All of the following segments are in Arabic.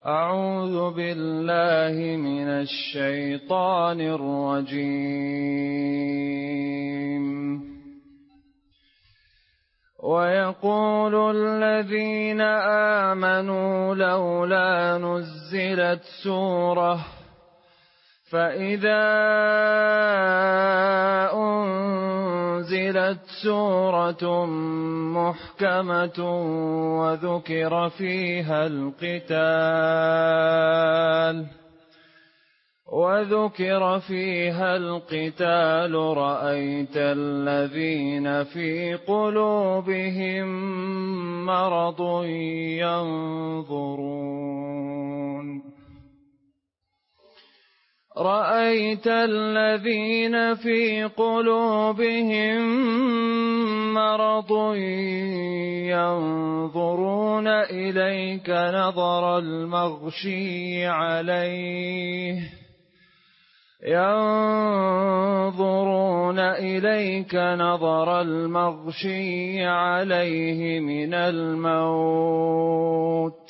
أعوذ بالله من الشيطان الرجيم. ويقول الذين آمنوا لولا نزلت سورة، فإذا أنزلت سورة محكمة وذكر فيها القتال رأيت الذين في قلوبهم مرض ينظرون إليك نظر المغشي عليه من الموت،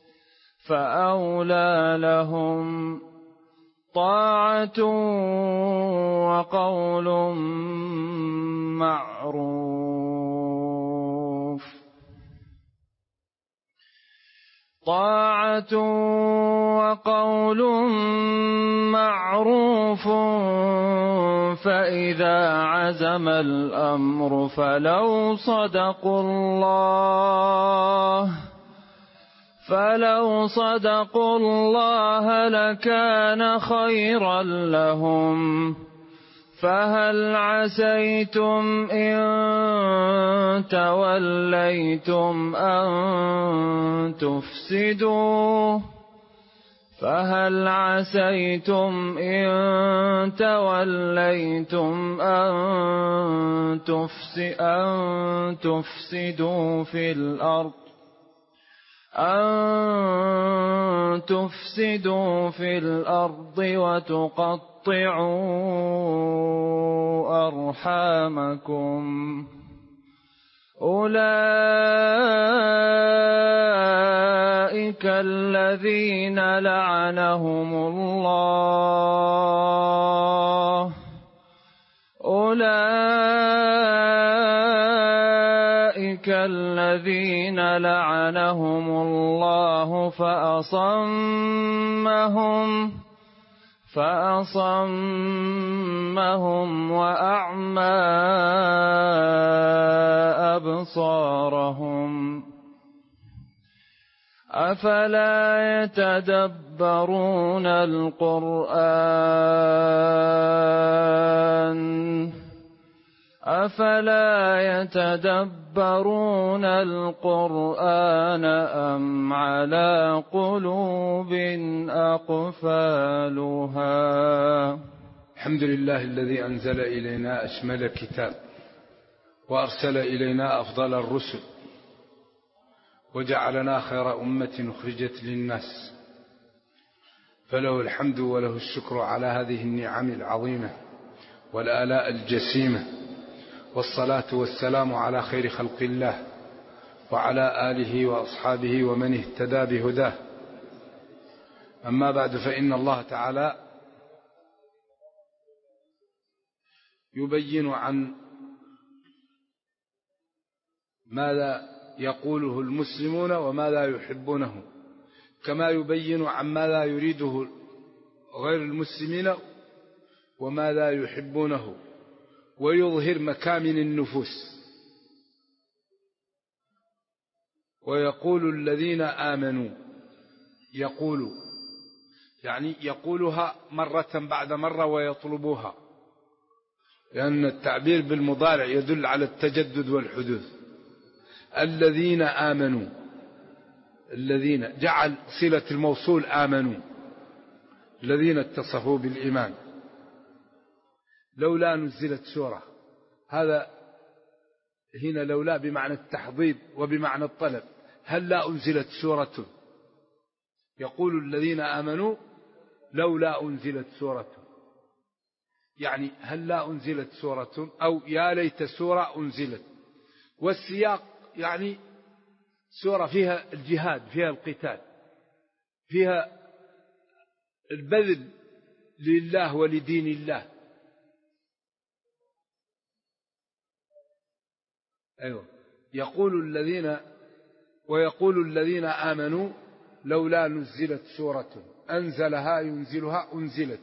فأولى لهم طاعة وقول معروف. فإذا عزم الأمر فلو صدقوا الله لكان خيرا لهم. فهل عسيتم إن توليتم أن تفسدوا في الأرض وتقطعوا أرحامكم. أولئك الذين لعنهم الله فأصمهم وأعمى أبصارهم. أفلا يتدبرون القرآن أم على قلوب أقفالها. الحمد لله الذي أنزل إلينا أشمل كتاب، وأرسل إلينا أفضل الرسل، وجعلنا خير أمة أخرجت للناس، فله الحمد وله الشكر على هذه النعم العظيمة والآلاء الجسيمة، والصلاة والسلام على خير خلق الله وعلى آله وأصحابه ومن اهتدى بهداه. أما بعد، فإن الله تعالى يبين عن ماذا يقوله المسلمون وما لا يحبونه، كما يبين عن ما لا يريده غير المسلمين وما لا يحبونه، ويظهر مكامن النفوس. ويقول الذين آمنوا، يقولها مرة بعد مرة ويطلبوها، لأن التعبير بالمضارع يدل على التجدد والحدوث. الذين آمنوا، الذين جعل صلة الموصول آمنوا، الذين اتصفوا بالإيمان. لولا نزلت سورة، هذا هنا لولا بمعنى التحضيض وبمعنى الطلب. هل لا أنزلت سورة؟ يقول الذين آمنوا لولا أنزلت سورة، يعني هل لا أنزلت سورة، أو يا ليت سورة أنزلت. والسياق يعني سورة فيها الجهاد، فيها القتال، فيها البذل لله ولدين الله. أيوة. ويقول الذين آمنوا لولا نزلت سورة أنزلها ينزلها أنزلت.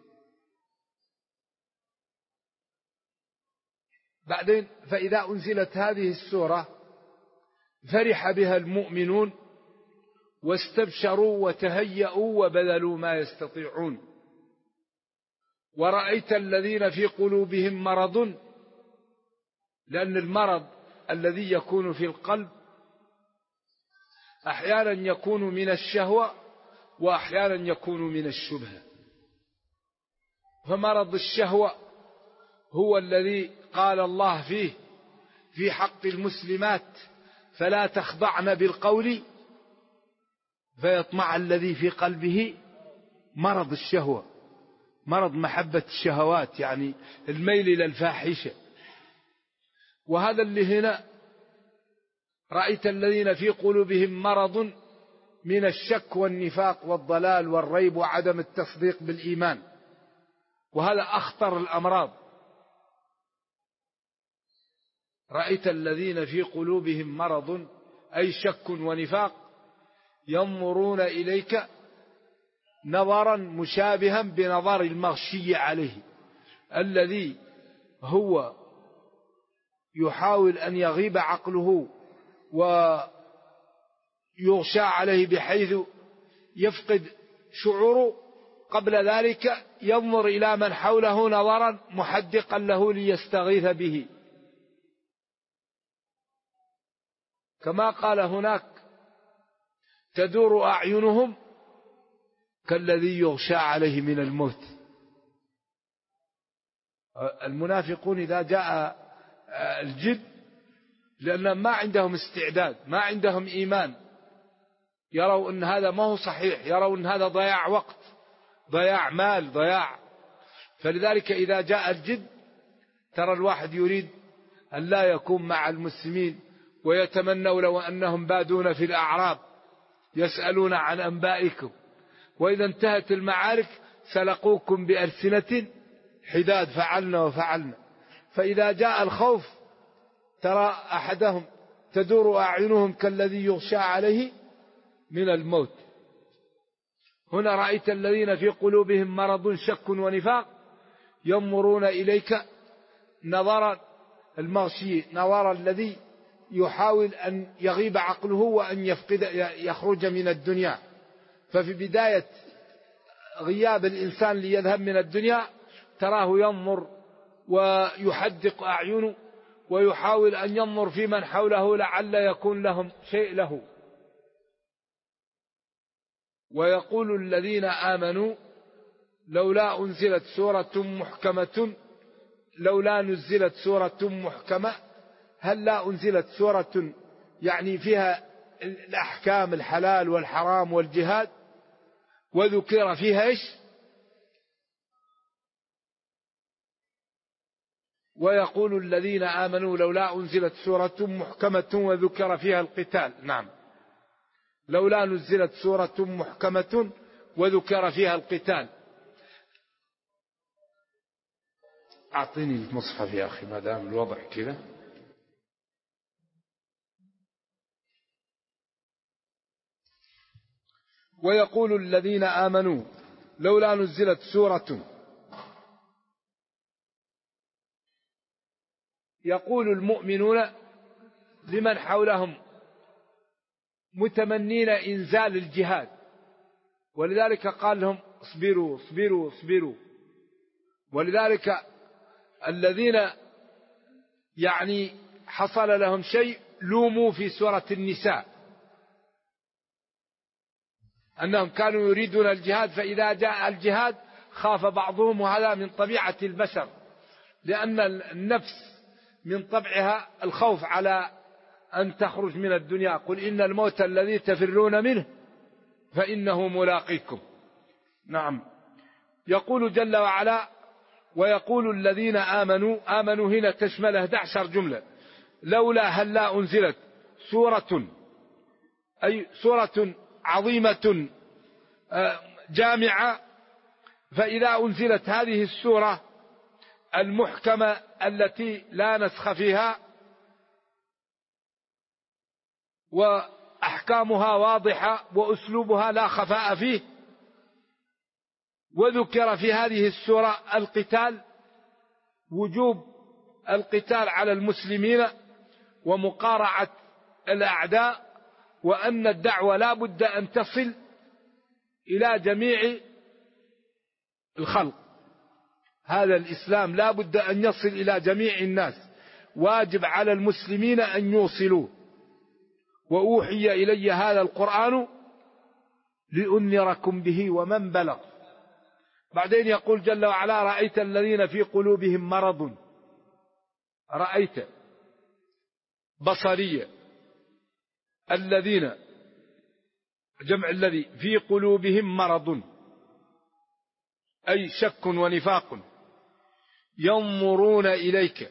بعدين فإذا أنزلت هذه السورة فرح بها المؤمنون واستبشروا وتهيأوا وبذلوا ما يستطيعون. ورأيت الذين في قلوبهم مرض، لأن المرض الذي يكون في القلب أحيانا يكون من الشهوة وأحيانا يكون من الشبهة. فمرض الشهوة هو الذي قال الله فيه في حق المسلمات فلا تخضعن بالقول فيطمع الذي في قلبه مرض الشهوة، مرض محبة الشهوات، يعني الميل إلى الفاحشة. وهذا اللي هنا رأيت الذين في قلوبهم مرض من الشك والنفاق والضلال والريب وعدم التصديق بالإيمان، وهذا أخطر الأمراض. رأيت الذين في قلوبهم مرض أي شك ونفاق ينظرون إليك نظرا مشابها بنظر المغشي عليه، الذي هو يحاول أن يغيب عقله ويغشى عليه بحيث يفقد شعوره، قبل ذلك ينظر إلى من حوله نظرا محدقا له ليستغيث به. كما قال هناك تدور أعينهم كالذي يغشى عليه من الموت. المنافقون إذا جاء الجد، لأنهم ما عندهم استعداد، ما عندهم إيمان، يروا أن هذا ما هو صحيح، يروا أن هذا ضياع وقت، ضياع مال، ضياع. فلذلك إذا جاء الجد ترى الواحد يريد أن لا يكون مع المسلمين، ويتمنوا لو أنهم بادون في الأعراب يسألون عن أنبائكم، وإذا انتهت المعارك سلقوكم بألسنة حداد فعلنا وفعلنا. فإذا جاء الخوف ترى أحدهم تدور أعينهم كالذي يغشى عليه من الموت. هنا رأيت الذين في قلوبهم مرض شك ونفاق ينظرون إليك نظر المغشي، نظر الذي يحاول أن يغيب عقله وأن يخرج من الدنيا. ففي بداية غياب الإنسان ليذهب من الدنيا تراه ينظر ويحدق أعينه ويحاول أن ينظر في من حوله لعل يكون لهم شيء له. ويقول الذين آمنوا لولا أنزلت سورة محكمة، لولا نزلت سورة محكمة، هل لا أنزلت سورة يعني فيها الأحكام الحلال والحرام والجهاد، وذكر فيها إيش؟ ويقول الذين آمنوا لولا أنزلت سورة محكمة وذكر فيها القتال. نعم، لولا نزلت سورة محكمة وذكر فيها القتال. أعطيني المصحف يا أخي ما دام الوضع كذا. ويقول الذين آمنوا لولا نزلت سورة، يقول المؤمنون لمن حولهم متمنين إنزال الجهاد، ولذلك قال لهم اصبروا اصبروا اصبروا. ولذلك الذين يعني حصل لهم شيء لوموا في سورة النساء أنهم كانوا يريدون الجهاد، فإذا جاء الجهاد خاف بعضهم، وهذا من طبيعة البشر، لأن النفس من طبعها الخوف على أن تخرج من الدنيا. قل إن الموت الذي تفرون منه فإنه ملاقيكم. نعم. يقول جل وعلا ويقول الذين آمنوا، آمنوا هنا تشمل 11 جملة. لولا هل لا أنزلت سورة، أي سورة عظيمة جامعة. فإذا أنزلت هذه السورة المحكمة التي لا نسخ فيها وأحكامها واضحة وأسلوبها لا خفاء فيه، وذكر في هذه السورة القتال، وجوب القتال على المسلمين ومقارعة الأعداء، وأن الدعوة لا بد أن تصل إلى جميع الخلق. هذا الإسلام لا بد أن يصل إلى جميع الناس، واجب على المسلمين أن يوصلوه. وأوحي إلي هذا القرآن لأنذركم به ومن بلغ. بعدين يقول جل وعلا: رأيت الذين في قلوبهم مرض. رأيت بصرية، الذين جمع الذي في قلوبهم مرض أي شك ونفاق، ينظرون إليك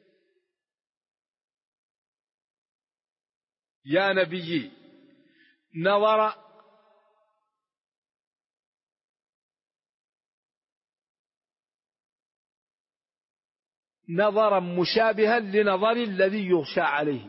يا نبي. نظر نظرا مشابها لنظر الذي يغشى عليه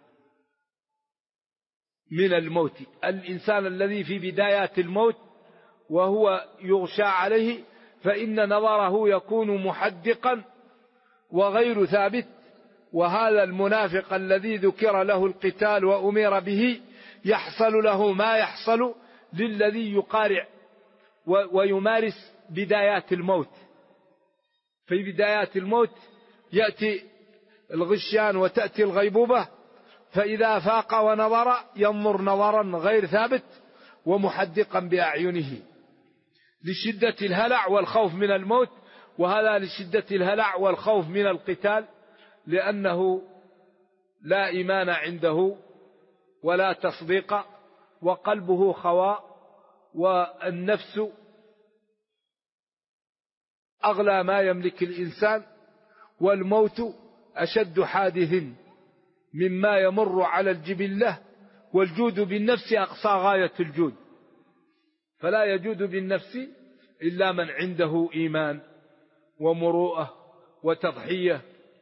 من الموت. الإنسان الذي في بدايات الموت وهو يغشى عليه فإن نظره يكون محدقا وغير ثابت. وهذا المنافق الذي ذكر له القتال وأمر به يحصل له ما يحصل للذي يقارع ويمارس بدايات الموت. في بدايات الموت يأتي الغشيان وتأتي الغيبوبة، فإذا فاق ونظر ينظر نظرا غير ثابت ومحدقا بأعينه لشدة الهلع والخوف من الموت، وهذا لشدة الهلع والخوف من القتال، لأنه لا إيمان عنده ولا تصديق وقلبه خواء، والنفس أغلى ما يملك الإنسان، والموت أشد حادث مما يمر على الجبلة، والجود بالنفس أقصى غاية الجود، فلا يجود بالنفس إلا من عنده إيمان ومروءة وتضحية.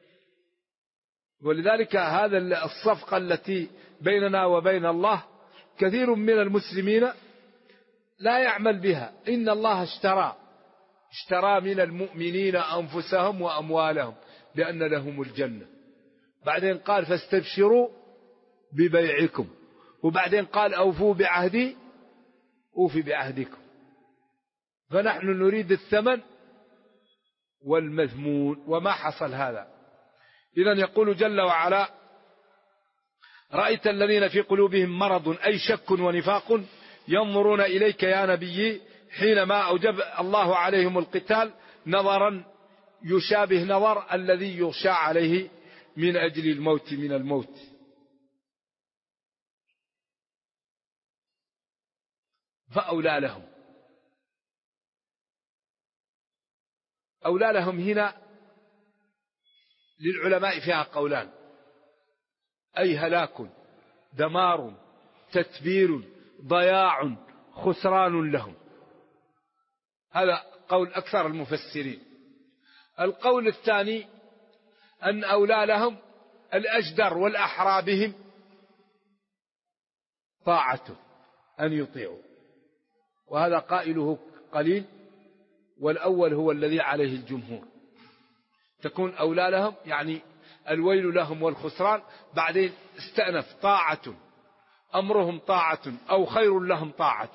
ولذلك هذا الصفقة التي بيننا وبين الله كثير من المسلمين لا يعمل بها. إن الله اشترى من المؤمنين أنفسهم وأموالهم بأن لهم الجنة. بعدين قال: فاستبشروا ببيعكم. وبعدين قال: أوفوا بعهدي أوفي بعهدكم. فنحن نريد الثمن والمذمون، وما حصل هذا. إذن يقول جل وعلا: رأيت الذين في قلوبهم مرض أي شك ونفاق ينظرون إليك يا نبي حينما أوجب الله عليهم القتال نظرا يشابه نظر الذي يغشى عليه من أجل الموت من الموت. فأولى لهم. أولى لهم هنا للعلماء فيها قولان: أي هلاك، دمار، تتبير، ضياع، خسران لهم. هذا قول أكثر المفسرين. القول الثاني أن أولى لهم الأجدر والأحرى بهم طاعته، أن يطيعوا، وهذا قائله قليل، والأول هو الذي عليه الجمهور. تكون أولى لهم يعني الويل لهم والخسران. بعدين استأنف طاعة، أمرهم طاعة أو خير لهم طاعة،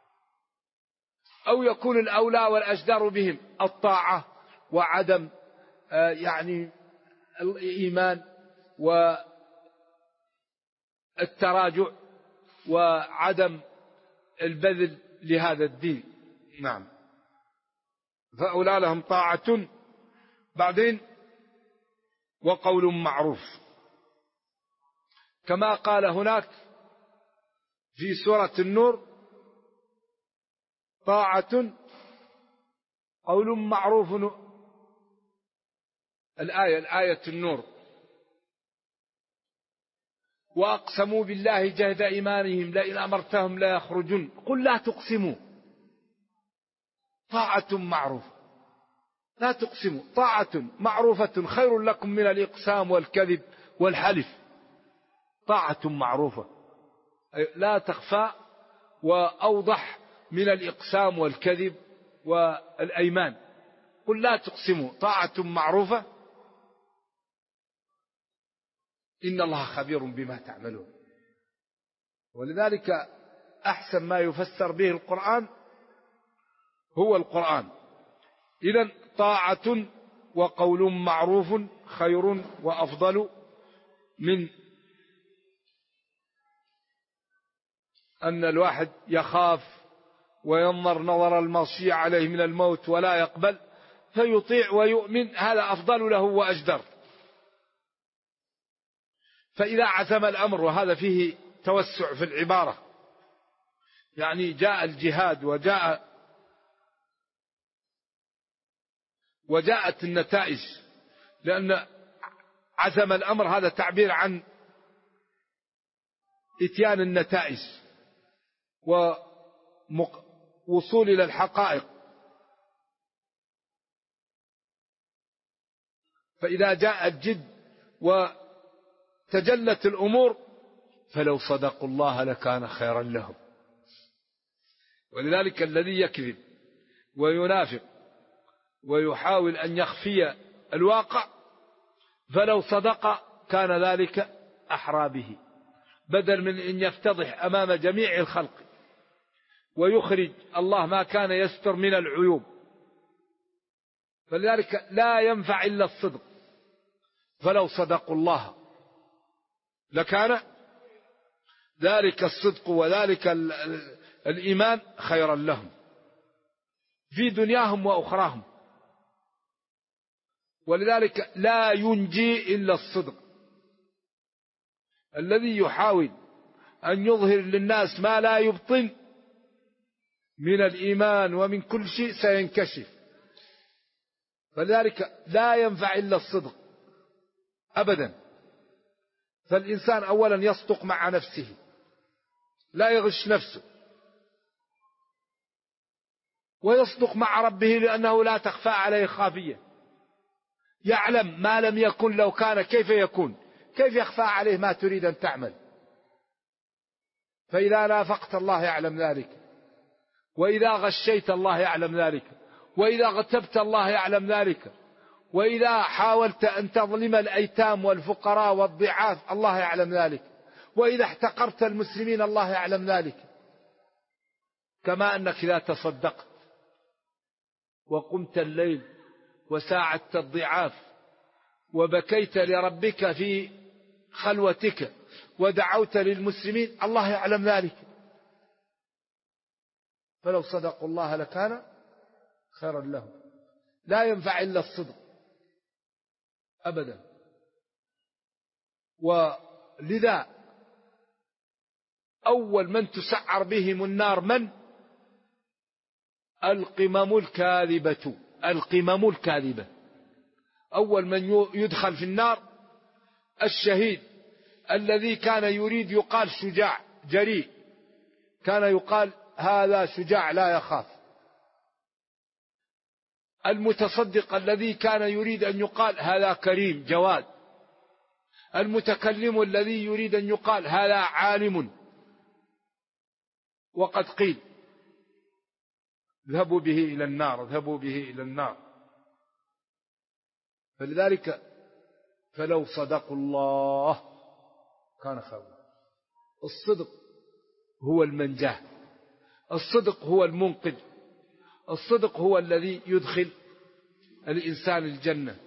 أو يكون الأولى والأجدر بهم الطاعة وعدم يعني الإيمان والتراجع وعدم البذل لهذا الدين. نعم، فأولى لهم طاعة. بعدين وقول معروف، كما قال هناك في سورة النور: طاعة قول معروف. الآية النور: وأقسموا بالله جهد إيمانهم لئن أمرتهم لا يخرجون قل لا تقسموا طاعة معروفة، لا تقسموا، طاعة معروفة خير لكم من الإقسام والكذب والحلف. طاعة معروفة لا تخفى، وأوضح من الإقسام والكذب والأيمان. قل لا تقسموا، طاعة معروفة، إن الله خبير بما تعملون. ولذلك أحسن ما يفسر به القرآن هو القرآن. إذن طاعة وقول معروف خير وأفضل من أن الواحد يخاف وينظر نظر المغشي عليه من الموت ولا يقبل فيطيع ويؤمن، هذا أفضل له وأجدر. فإذا عزم الأمر، وهذا فيه توسع في العبارة، يعني جاء الجهاد وجاءت النتائج، لأن عزم الأمر هذا تعبير عن إتيان النتائج ووصول إلى الحقائق. فإذا جاء الجد وتجلت الأمور فلو صدقوا الله لكان خيرا لهم. ولذلك الذي يكذب وينافق ويحاول أن يخفي الواقع فلو صدق كان ذلك أحرى به، بدل من أن يفتضح أمام جميع الخلق ويخرج الله ما كان يستر من العيوب. فلذلك لا ينفع إلا الصدق، فلو صدقوا الله لكان ذلك الصدق وذلك الإيمان خيرا لهم في دنياهم وأخراهم. ولذلك لا ينجي إلا الصدق. الذي يحاول أن يظهر للناس ما لا يبطن من الإيمان ومن كل شيء سينكشف. فلذلك لا ينفع إلا الصدق أبدا. فالإنسان أولا يصدق مع نفسه، لا يغش نفسه، ويصدق مع ربه لأنه لا تخفى عليه خافية. يعلم ما لم يكن لو كان كيف يكون، كيف يخفى عليه ما تريد أن تعمل. فإذا نافقت الله يعلم ذلك، وإذا غشيت الله يعلم ذلك، وإذا اغتبت الله يعلم ذلك، وإذا حاولت أن تظلم الأيتام والفقراء والضعاف الله يعلم ذلك، وإذا احتقرت المسلمين الله يعلم ذلك. كما أنك إذا تصدقت وقمت الليل وساعدت الضعاف وبكيت لربك في خلوتك ودعوت للمسلمين الله يعلم ذلك. فلو صدقوا الله لكان خيرا لهم. لا ينفع إلا الصدق أبدا. ولذا أول من تسعر بهم النار من؟ القمم الكاذبة. القمم الكاذبة أول من يدخل في النار الشهيد الذي كان يريد يقال شجاع جريء، كان يقال هذا شجاع لا يخاف. المتصدق الذي كان يريد أن يقال هذا كريم جواد. المتكلم الذي يريد أن يقال هذا عالم. وقد قيل اذهبوا به إلى النار، اذهبوا به إلى النار. فلذلك فلو صدقوا الله كان خيرا. الصدق هو المنجاة، الصدق هو المنقذ، الصدق هو الذي يدخل الإنسان الجنة.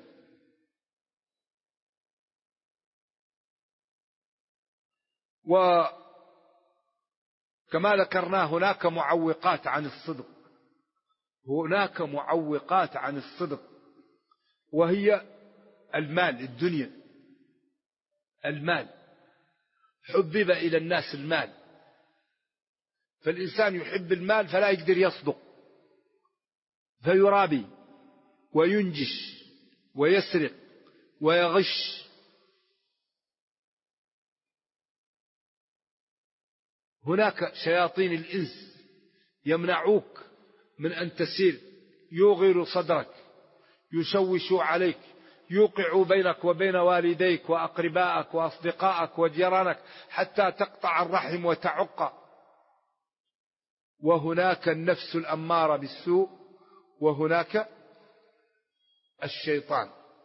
وكما ذكرنا هناك معوقات عن الصدق، هناك معوقات عن الصدق، وهي المال، الدنيا، المال. حبب إلى الناس المال، فالإنسان يحب المال فلا يقدر يصدق، فيرابي وينجش ويسرق ويغش. هناك شياطين الإنس يمنعوك من أن تسير يوغر صدرك، يشوش عليك، يوقع بينك وبين والديك وأقربائك وأصدقائك وجيرانك حتى تقطع الرحم وتعق. وهناك النفس الأمارة بالسوء، وهناك الشيطان.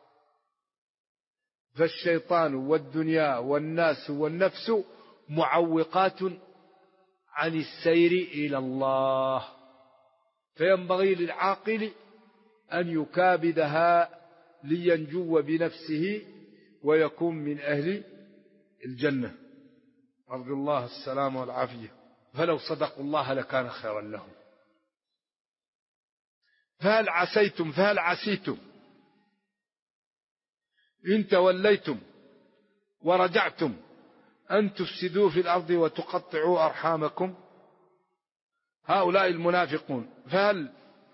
فالشيطان والدنيا والناس والنفس معوقات عن السير إلى الله، فينبغي للعاقل أن يكابدها لينجو بنفسه ويكون من أهل الجنة. أرجو الله السلام والعافية. فلو صدقوا الله لكان خيرا لهم. فهل عسيتم إن توليتم ورجعتم أن تفسدوا في الأرض وتقطعوا أرحامكم؟ هؤلاء المنافقون. فهل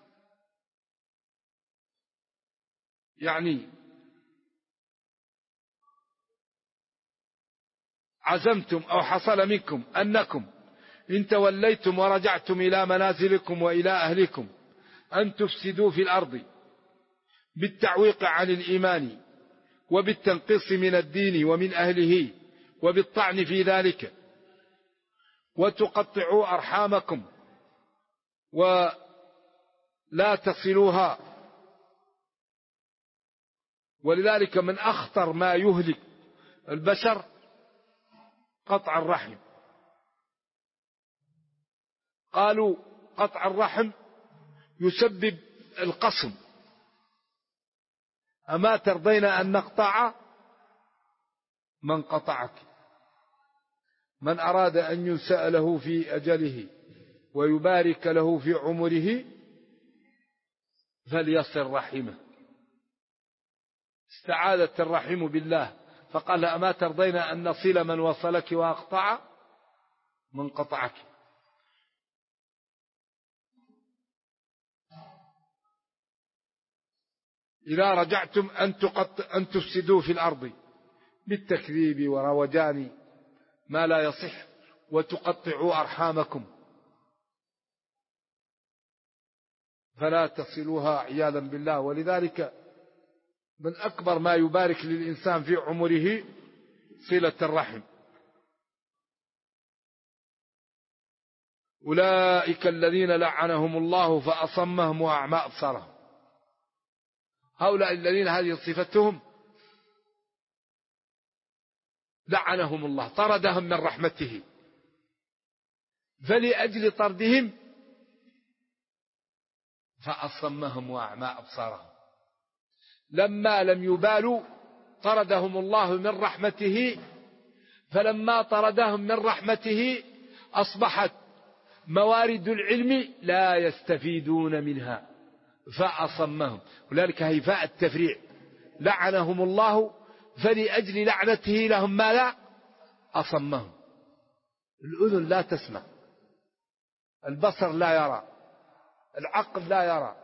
عزمتم أو حصل منكم أنكم إن توليتم ورجعتم إلى منازلكم وإلى أهلكم أن تفسدوا في الأرض بالتعويق عن الإيمان وبالتنقيص من الدين ومن أهله وبالطعن في ذلك، وتقطعوا أرحامكم ولا تصلوها. ولذلك من أخطر ما يهلك البشر قطع الرحم. قالوا قطع الرحم يسبب القسم. أما ترضين أن نقطع من قطعك؟ من أراد أن ينسأ له في أجله ويبارك له في عمره فليصل رحمه. استعاذت الرحم بالله فقال أما ترضين أن نصل من وصلك وأقطع من قطعك؟ إذا رجعتم أن تفسدوا في الأرض بالتكذيب وروجان ما لا يصح وتقطعوا أرحامكم فلا تصلوها عياذا بالله. ولذلك من أكبر ما يبارك للإنسان في عمره صلة الرحم. أولئك الذين لعنهم الله فأصمهم وأعمى أبصارهم. هؤلاء الذين هذه صفتهم لعنهم الله، طردهم من رحمته، فلأجل طردهم فأصمهم وأعمى أبصارهم. لما لم يبالوا طردهم الله من رحمته، فلما طردهم من رحمته أصبحت موارد العلم لا يستفيدون منها فأصمهم. ولذلك هيفاء التفريع لعنهم الله فلأجل لعنته لهم ما لا أصمهم. الأذن لا تسمع، البصر لا يرى، العقل لا يرى،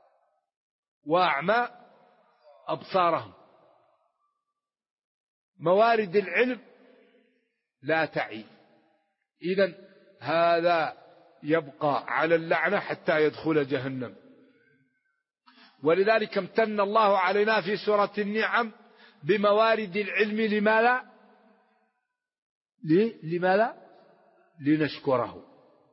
وأعمى أبصارهم. موارد العلم لا تعي. إذن هذا يبقى على اللعنة حتى يدخل جهنم. ولذلك امتن الله علينا في سورة النعم بموارد العلم. لما لا لنشكره.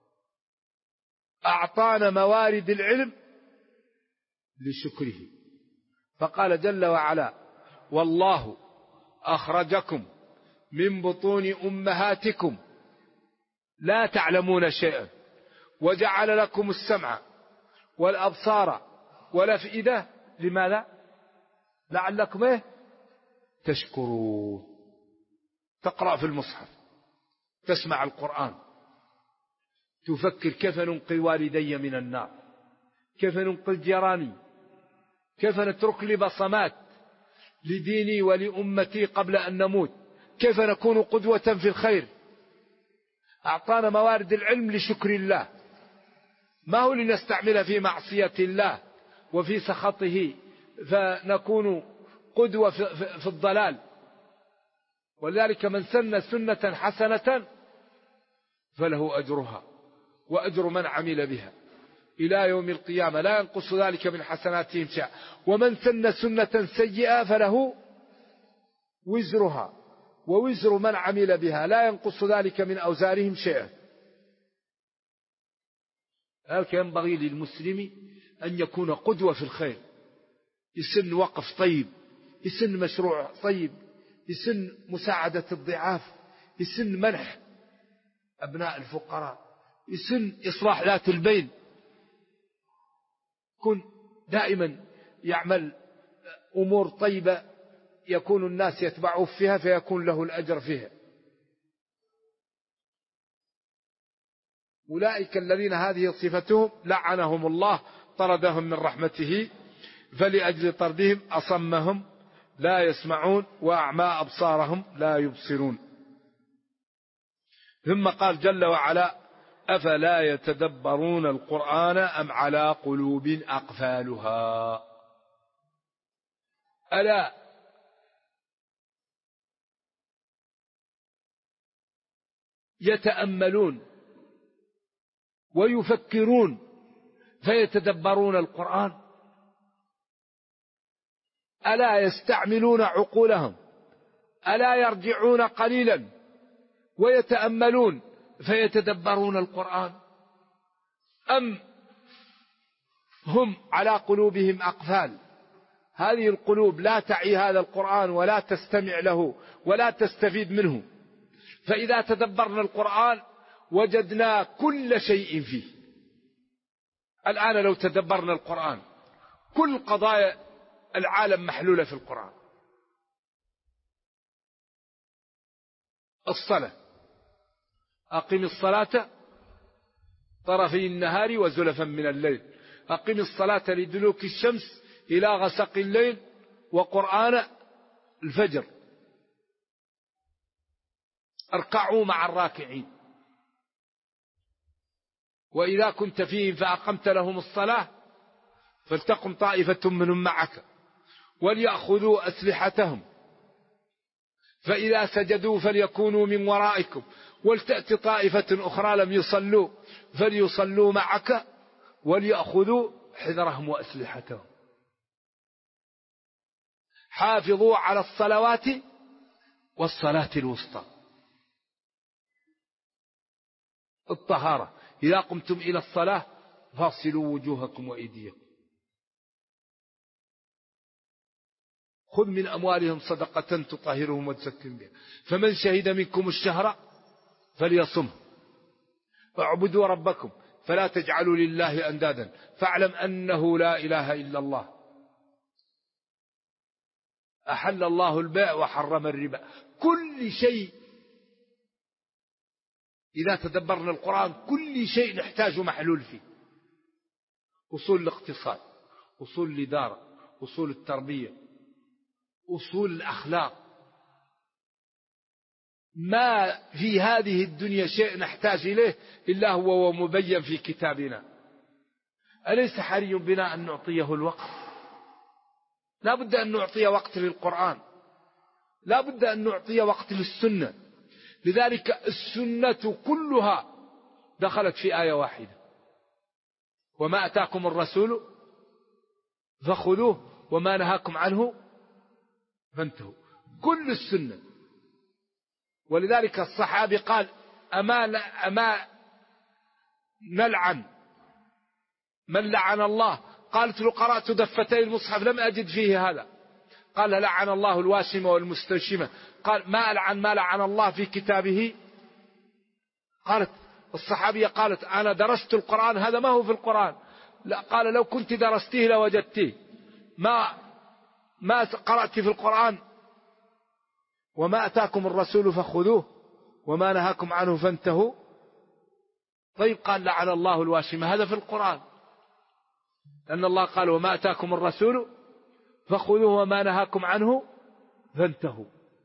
أعطانا موارد العلم لشكره. فقال جل وعلا والله أخرجكم من بطون أمهاتكم لا تعلمون شيئا وجعل لكم السمع والأبصار والأفئدة لماذا؟ لعلكم تشكرون. تقرأ في المصحف، تسمع القرآن، تفكر كيف ننقذ والدي من النار، كيف ننقذ جيراني، كيف نترك لي بصمات لديني ولأمتي قبل أن نموت، كيف نكون قدوة في الخير. أعطانا موارد العلم لشكر الله، ما هو لنستعمل في معصية الله وفي سخطه فنكون قدوة في الضلال. ولذلك من سن سنة حسنة فله أجرها وأجر من عمل بها إلى يوم القيامة لا ينقص ذلك من حسناتهم شيئا. ومن سن سنة سيئة فله وزرها ووزر من عمل بها لا ينقص ذلك من أوزارهم شيئا. هذا ينبغي للمسلم أن يكون قدوة في الخير، يسن وقف طيب، يسن مشروع طيب، يسن مساعدة الضعاف، يسن منح أبناء الفقراء، يسن إصلاح ذات البين، كن دائما يعمل أمور طيبة يكون الناس يتبعوه فيها فيكون له الأجر فيها. أولئك الذين هذه صفتهم لعنهم الله طردهم من رحمته، فلأجل طردهم أصمهم لا يسمعون وأعمى أبصارهم لا يبصرون. ثم قال جل وعلا: أفلا يتدبرون القرآن أم على قلوب أقفالها. ألا يتأملون ويفكرون فيتدبرون القرآن؟ ألا يستعملون عقولهم؟ ألا يرجعون قليلا ويتأملون فيتدبرون القرآن؟ أم هم على قلوبهم أقفال؟ هذه القلوب لا تعي هذا القرآن ولا تستمع له ولا تستفيد منه. فإذا تدبرنا القرآن وجدنا كل شيء فيه. الآن لو تدبرنا القرآن كل قضايا العالم محلولة في القرآن. الصلاة: أقم الصلاة طرفي النهار وزلفا من الليل، أقم الصلاة لدلوك الشمس إلى غسق الليل وقرآن الفجر، اركعوا مع الراكعين. وإذا كنت فيهم فأقمت لهم الصلاة فلتقم طائفة منهم معك وليأخذوا أسلحتهم، فإذا سجدوا فليكونوا من ورائكم ولتأتي طائفة أخرى لم يصلوا فليصلوا معك وليأخذوا حذرهم وأسلحتهم. حافظوا على الصلوات والصلاة الوسطى. الطهارة: إذا قمتم إلى الصلاة فاغسلوا وجوهكم وأيديكم. خذ من أموالهم صدقة تطهرهم وتزكهم بها، فمن شهد منكم الشهر فليصمه. اعبدوا ربكم فلا تجعلوا لله أندادا فاعلم أنه لا إله إلا الله. أحل الله البيع وحرم الربا. كل شيء إذا تدبرنا القرآن كل شيء نحتاج محلول فيه. أصول الاقتصاد، أصول الإدارة، أصول التربية، أصول الأخلاق. ما في هذه الدنيا شيء نحتاج إليه إلا هو مبين في كتابنا. أليس حري بنا أن نعطيه الوقت؟ لا بد أن نعطي وقت للقرآن، لا بد أن نعطي وقت للسنة. لذلك السنة كلها دخلت في آية واحدة: وما أتاكم الرسول فخذوه وما نهاكم عنه فانتهوا. كل السنة. ولذلك الصحابي قال: أما نلعن من لعن الله؟ قالت له: قرأت دفتي المصحف لم أجد فيه هذا. قال: لعن الله الواشمة والمستوشمة. قال: ما ألعن ما لعن الله في كتابه؟ قالت الصحابية قالت: أنا درست القرآن، هذا ما هو في القرآن. لا. قال: لو كنت درستيه لوجدتيه. ما قرأت في القرآن وما أتاكم الرسول فخذوه وما نهاكم عنه فانتهوا. طيب قال: لعن الله الواشمة، هذا في القرآن، لأن الله قال: وما أتاكم الرسول فخذوه وما نهاكم عنه فانتهوا.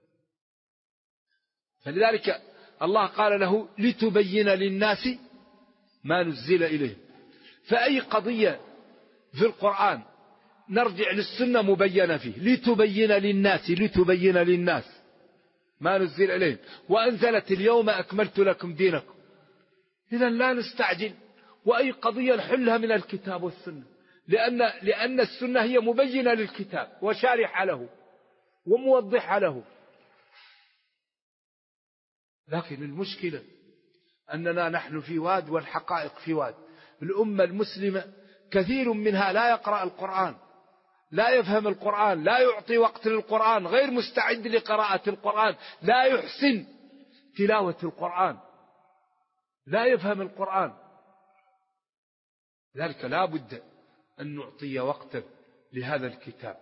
فلذلك الله قال له: لتبين للناس ما نزل إليه. فأي قضية في القرآن نرجع للسنة مبينة فيه. لتبين للناس ما نزل إليه، وأنزلت: اليوم أكملت لكم دينكم. إذن لا نستعجل وأي قضية نحلها من الكتاب والسنة، لأن السنة هي مبينة للكتاب وشارحة له وموضحة له. لكن المشكلة أننا نحن في واد والحقائق في واد. الأمة المسلمة كثير منها لا يقرأ القرآن، لا يفهم القرآن، لا يعطي وقت للقرآن، غير مستعد لقراءة القرآن، لا يحسن تلاوة القرآن، لا يفهم القرآن. لذلك لا بد أن نعطي وقتا لهذا الكتاب،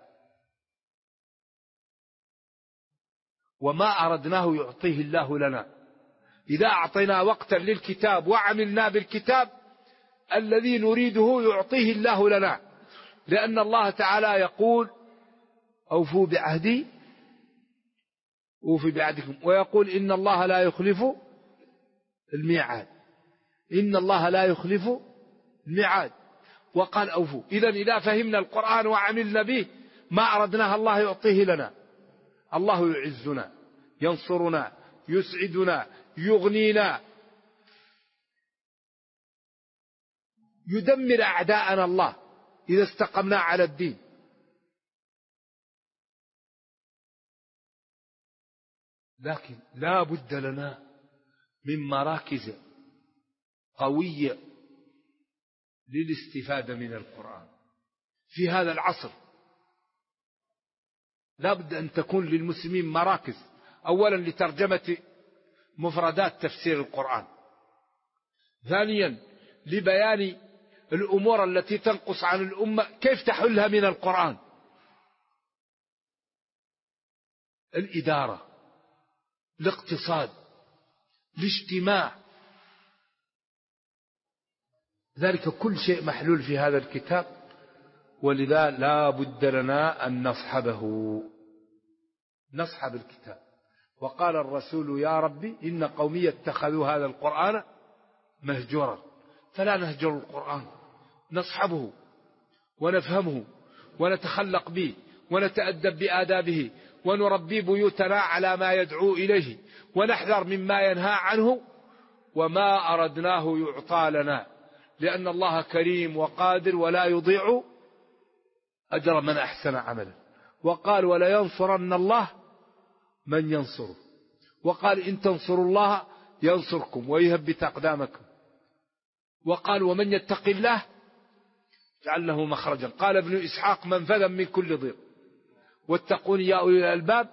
وما أردناه يعطيه الله لنا. إذا أعطينا وقتا للكتاب وعملنا بالكتاب الذي نريده يعطيه الله لنا، لأن الله تعالى يقول أوفوا بعهدي أوفي بعهدكم، ويقول إن الله لا يخلف الميعاد، إن الله لا يخلف الميعاد، وقال أوفوا. إذا فهمنا القرآن وعملنا به ما أردناه الله يعطيه لنا. الله يعزنا، ينصرنا، يسعدنا، يغنينا، يدمر أعداءنا الله إذا استقمنا على الدين. لكن لا بد لنا من مراكز قوية للاستفادة من القرآن في هذا العصر. لا بد أن تكون للمسلمين مراكز، أولا لترجمة مفردات تفسير القرآن، ثانيا لبيان الأمور التي تنقص عن الأمة كيف تحلها من القرآن، الإدارة، الاقتصاد، الاجتماع. ذلك كل شيء محلول في هذا الكتاب، ولذا لا بد لنا أن نصحب الكتاب. وقال الرسول يا ربي إن قومي اتخذوا هذا القرآن مهجورا، فلا نهجر القرآن، نصحبه ونفهمه ونتخلق به ونتأدب بآدابه ونربي بيوتنا على ما يدعو إليه ونحذر مما ينهى عنه، وما أردناه يعطى لنا، لأن الله كريم وقادر ولا يضيع أجر من أحسن عملا. وقال ولا ينصرن الله من ينصره، وقال إن تنصروا الله ينصركم ويثبت أقدامكم، وقال ومن يتق الله جعل له مخرجا. قال ابن إسحاق منفذا من كل ضيق، واتقون يا أولي الألباب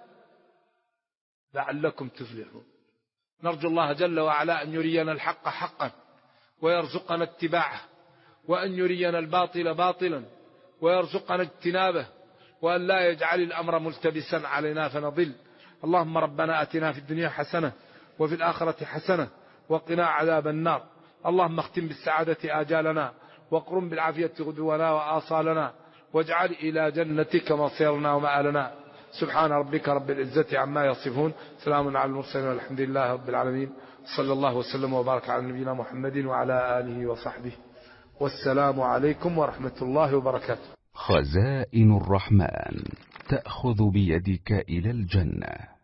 لعلكم تفلحون. نرجو الله جل وعلا أن يرينا الحق حقا ويرزقنا اتباعه، وأن يرينا الباطل باطلا ويرزقنا اجتنابه، وأن لا يجعل الأمر ملتبسا علينا فنضل. اللهم ربنا أتنا في الدنيا حسنة وفي الآخرة حسنة وقنا عذاب النار. اللهم اختم بالسعادة آجالنا، واقرم بالعافية غدونا وآصالنا، واجعل إلى جنتك مصيرنا ومآلنا. سبحان ربك رب العزة عما يصفون، سلام على المرسلين والحمد لله رب العالمين. صلى الله وسلم وبارك على نبينا محمد وعلى آله وصحبه، والسلام عليكم ورحمة الله وبركاته. خزائن الرحمن تأخذ بيدك إلى الجنة.